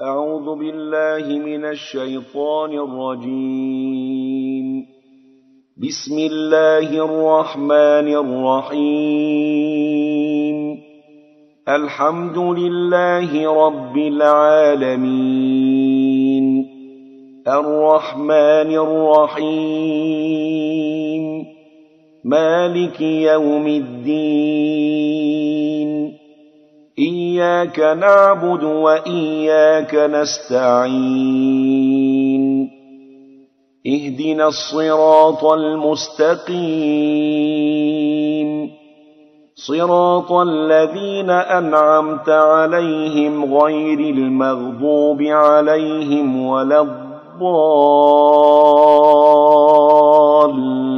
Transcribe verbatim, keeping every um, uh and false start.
أعوذ بالله من الشيطان الرجيم. بسم الله الرحمن الرحيم. الحمد لله رب العالمين، الرحمن الرحيم، مالك يوم الدين. إياك نعبد وإياك نستعين. اهدنا الصراط المستقيم، صراط الذين أنعمت عليهم غير المغضوب عليهم ولا الضالين.